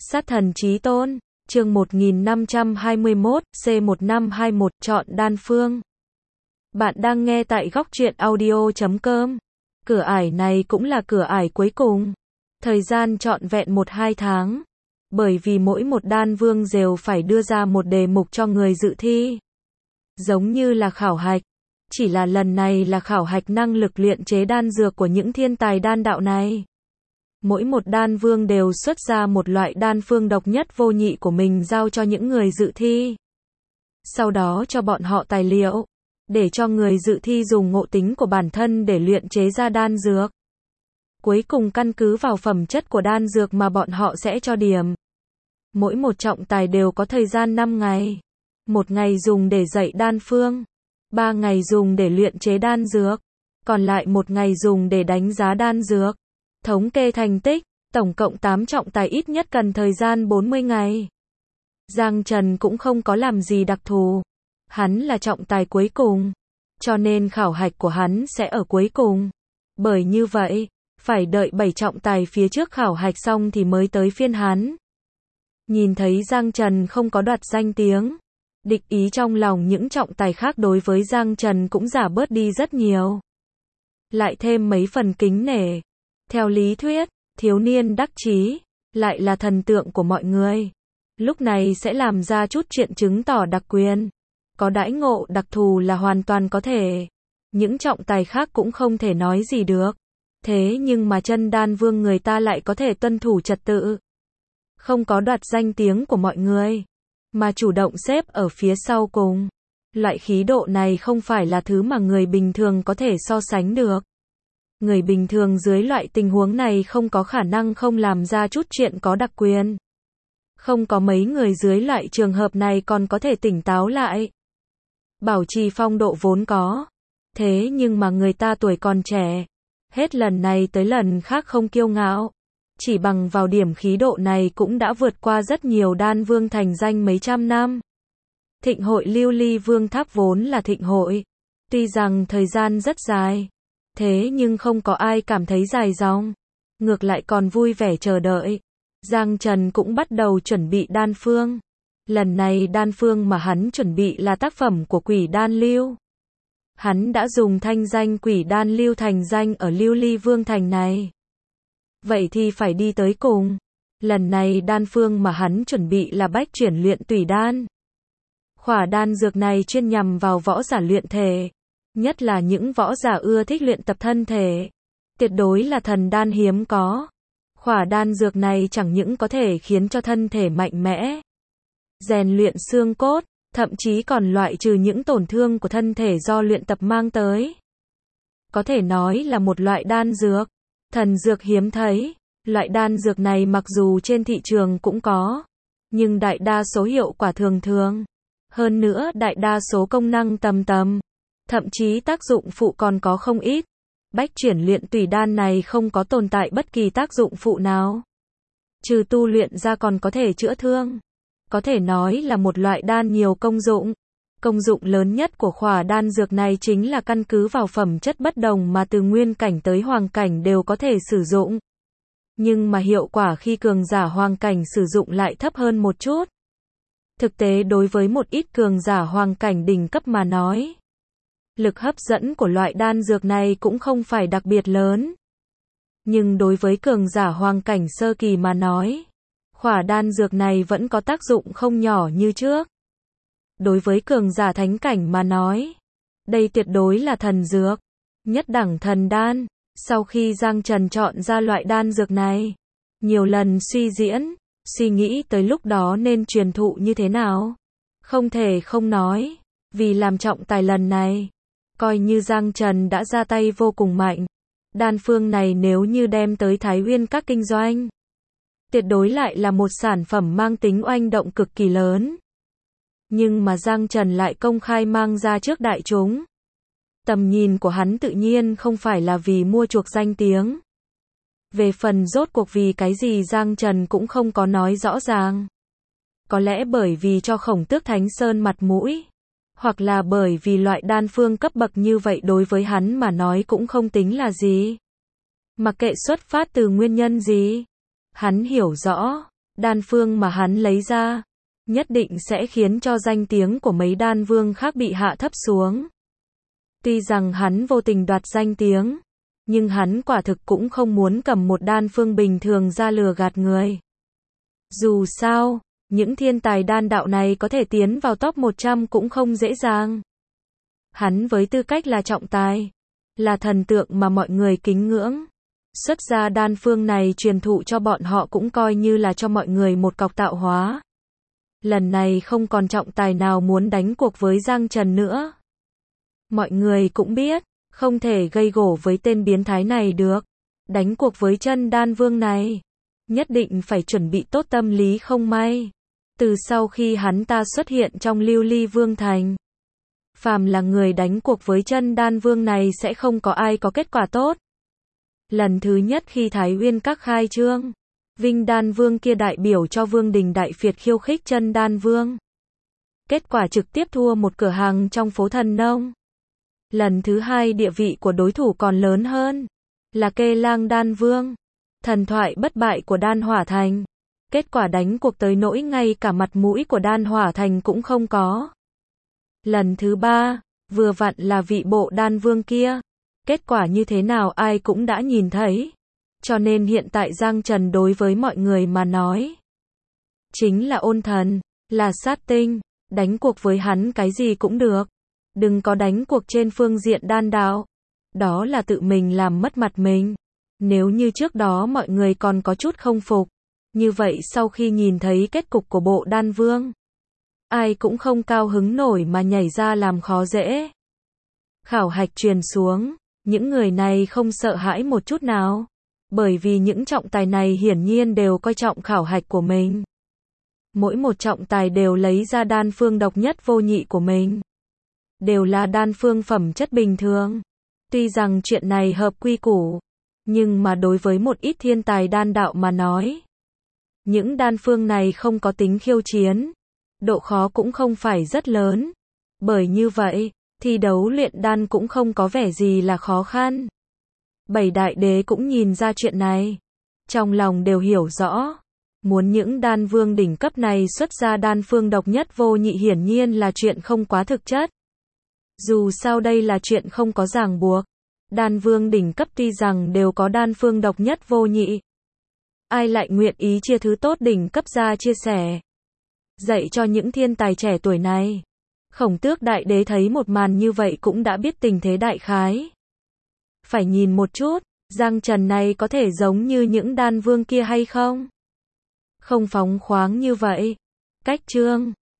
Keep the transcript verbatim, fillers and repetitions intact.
Sát thần chí tôn, chương một nghìn năm trăm hai mươi mốt, C một năm hai mốt, chọn đan phương. Bạn đang nghe tại góc truyện audio chấm com. Cửa ải này cũng là cửa ải cuối cùng. Thời gian trọn vẹn một hai tháng. Bởi vì mỗi một đan vương đều phải đưa ra một đề mục cho người dự thi. Giống như là khảo hạch. Chỉ là lần này là khảo hạch năng lực luyện chế đan dược của những thiên tài đan đạo này. Mỗi một đan vương đều xuất ra một loại đan phương độc nhất vô nhị của mình giao cho những người dự thi. Sau đó cho bọn họ tài liệu, để cho người dự thi dùng ngộ tính của bản thân để luyện chế ra đan dược. Cuối cùng căn cứ vào phẩm chất của đan dược mà bọn họ sẽ cho điểm. Mỗi một trọng tài đều có thời gian năm ngày. Một ngày dùng để dạy đan phương, ba ngày dùng để luyện chế đan dược, còn lại một ngày dùng để đánh giá đan dược. Thống kê thành tích, tổng cộng tám trọng tài ít nhất cần thời gian bốn mươi ngày. Giang Trần cũng không có làm gì đặc thù. Hắn là trọng tài cuối cùng, cho nên khảo hạch của hắn sẽ ở cuối cùng. Bởi như vậy, phải đợi bảy trọng tài phía trước khảo hạch xong thì mới tới phiên hắn. Nhìn thấy Giang Trần không có đoạt danh tiếng, địch ý trong lòng những trọng tài khác đối với Giang Trần cũng giảm bớt đi rất nhiều. Lại thêm mấy phần kính nể. Theo lý thuyết, thiếu niên đắc chí lại là thần tượng của mọi người. Lúc này sẽ làm ra chút chuyện chứng tỏ đặc quyền. Có đãi ngộ đặc thù là hoàn toàn có thể. Những trọng tài khác cũng không thể nói gì được. Thế nhưng mà chân đan vương người ta lại có thể tuân thủ trật tự. Không có đoạt danh tiếng của mọi người, mà chủ động xếp ở phía sau cùng. Loại khí độ này không phải là thứ mà người bình thường có thể so sánh được. Người bình thường dưới loại tình huống này không có khả năng không làm ra chút chuyện có đặc quyền. Không có mấy người dưới loại trường hợp này còn có thể tỉnh táo lại. Bảo trì phong độ vốn có. Thế nhưng mà người ta tuổi còn trẻ. Hết lần này tới lần khác không kiêu ngạo. Chỉ bằng vào điểm khí độ này cũng đã vượt qua rất nhiều đan vương thành danh mấy trăm năm. Thịnh hội Lưu Ly Vương Tháp vốn là thịnh hội. Tuy rằng thời gian rất dài. Thế nhưng không có ai cảm thấy dài dòng. Ngược lại còn vui vẻ chờ đợi. Giang Trần cũng bắt đầu chuẩn bị đan phương. Lần này đan phương mà hắn chuẩn bị là tác phẩm của Quỷ Đan Lưu. Hắn đã dùng thanh danh Quỷ Đan Lưu thành danh ở Lưu Ly Vương Thành này. Vậy thì phải đi tới cùng. Lần này đan phương mà hắn chuẩn bị là bách chuyển luyện tùy đan. Khỏa đan dược này chuyên nhằm vào võ giả luyện thể. Nhất là những võ giả ưa thích luyện tập thân thể. Tuyệt đối là thần đan hiếm có. Khỏa đan dược này chẳng những có thể khiến cho thân thể mạnh mẽ, rèn luyện xương cốt, thậm chí còn loại trừ những tổn thương của thân thể do luyện tập mang tới. Có thể nói là một loại đan dược, thần dược hiếm thấy. Loại đan dược này mặc dù trên thị trường cũng có, nhưng đại đa số hiệu quả thường thường. Hơn nữa đại đa số công năng tầm tầm. Thậm chí tác dụng phụ còn có không ít. Bách chuyển luyện tùy đan này không có tồn tại bất kỳ tác dụng phụ nào. Trừ tu luyện ra còn có thể chữa thương. Có thể nói là một loại đan nhiều công dụng. Công dụng lớn nhất của khỏa đan dược này chính là căn cứ vào phẩm chất bất đồng mà từ nguyên cảnh tới hoàng cảnh đều có thể sử dụng. Nhưng mà hiệu quả khi cường giả hoàng cảnh sử dụng lại thấp hơn một chút. Thực tế đối với một ít cường giả hoàng cảnh đỉnh cấp mà nói, lực hấp dẫn của loại đan dược này cũng không phải đặc biệt lớn. Nhưng đối với cường giả hoàng cảnh sơ kỳ mà nói, khỏa đan dược này vẫn có tác dụng không nhỏ như trước. Đối với cường giả thánh cảnh mà nói, đây tuyệt đối là thần dược, nhất đẳng thần đan. Sau khi Giang Trần chọn ra loại đan dược này, nhiều lần suy diễn, suy nghĩ tới lúc đó nên truyền thụ như thế nào. Không thể không nói, vì làm trọng tài lần này, coi như Giang Trần đã ra tay vô cùng mạnh. Đan phương này nếu như đem tới Thái Uyên các kinh doanh, tuyệt đối lại là một sản phẩm mang tính oanh động cực kỳ lớn. Nhưng mà Giang Trần lại công khai mang ra trước đại chúng. Tầm nhìn của hắn tự nhiên không phải là vì mua chuộc danh tiếng. Về phần rốt cuộc vì cái gì Giang Trần cũng không có nói rõ ràng. Có lẽ bởi vì cho Khổng Tước Thánh Sơn mặt mũi. Hoặc là bởi vì loại đan phương cấp bậc như vậy đối với hắn mà nói cũng không tính là gì. Mặc kệ xuất phát từ nguyên nhân gì. Hắn hiểu rõ, Đan phương mà hắn lấy ra, nhất định sẽ khiến cho danh tiếng của mấy đan vương khác bị hạ thấp xuống. Tuy rằng hắn vô tình đoạt danh tiếng, nhưng hắn quả thực cũng không muốn cầm một đan phương bình thường ra lừa gạt người. Dù sao, những thiên tài đan đạo này có thể tiến vào top một trăm cũng không dễ dàng. Hắn với tư cách là trọng tài, là thần tượng mà mọi người kính ngưỡng. Xuất ra đan phương này truyền thụ cho bọn họ cũng coi như là cho mọi người một cọc tạo hóa. Lần này không còn trọng tài nào muốn đánh cuộc với Giang Trần nữa. Mọi người cũng biết, không thể gây gổ với tên biến thái này được. Đánh cuộc với chân đan vương này, nhất định phải chuẩn bị tốt tâm lý không may. Từ sau khi hắn ta xuất hiện trong Lưu Ly Vương Thành, phàm là người đánh cuộc với chân đan vương này sẽ không có ai có kết quả tốt. Lần thứ nhất khi Thái Uyên Các khai trương, Vinh Đan Vương kia đại biểu cho Vương Đình Đại Phiệt khiêu khích chân đan vương. Kết quả trực tiếp thua một cửa hàng trong phố Thần Nông. Lần thứ hai địa vị của đối thủ còn lớn hơn, là Kê Lang Đan Vương, thần thoại bất bại của Đan Hỏa Thành. Kết quả đánh cuộc tới nỗi ngay cả mặt mũi của Đan Hỏa Thành cũng không có. Lần thứ ba, vừa vặn là vị Bộ Đan Vương kia. Kết quả như thế nào ai cũng đã nhìn thấy. Cho nên hiện tại Giang Trần đối với mọi người mà nói, chính là ôn thần, là sát tinh, đánh cuộc với hắn cái gì cũng được. Đừng có đánh cuộc trên phương diện đan đạo. Đó là tự mình làm mất mặt mình. Nếu như trước đó mọi người còn có chút không phục, như vậy sau khi nhìn thấy kết cục của Bộ Đan Vương, ai cũng không cao hứng nổi mà nhảy ra làm khó dễ. Khảo hạch truyền xuống, những người này không sợ hãi một chút nào, bởi vì những trọng tài này hiển nhiên đều coi trọng khảo hạch của mình. Mỗi một trọng tài đều lấy ra đan phương độc nhất vô nhị của mình. Đều là đan phương phẩm chất bình thường. Tuy rằng chuyện này hợp quy củ, nhưng mà đối với một ít thiên tài đan đạo mà nói, những đan phương này không có tính khiêu chiến, độ khó cũng không phải rất lớn. Bởi như vậy, thi đấu luyện đan cũng không có vẻ gì là khó khăn. Bảy đại đế cũng nhìn ra chuyện này, trong lòng đều hiểu rõ, muốn những đan vương đỉnh cấp này xuất ra đan phương độc nhất vô nhị hiển nhiên là chuyện không quá thực chất. Dù sao đây là chuyện không có ràng buộc, đan vương đỉnh cấp tuy rằng đều có đan phương độc nhất vô nhị, ai lại nguyện ý chia thứ tốt đỉnh cấp ra chia sẻ, dạy cho những thiên tài trẻ tuổi này. Khổng Tước đại đế thấy một màn như vậy cũng đã biết tình thế đại khái. Phải nhìn một chút, Giang Trần này có thể giống như những đan vương kia hay không? Không phóng khoáng như vậy. Cách chương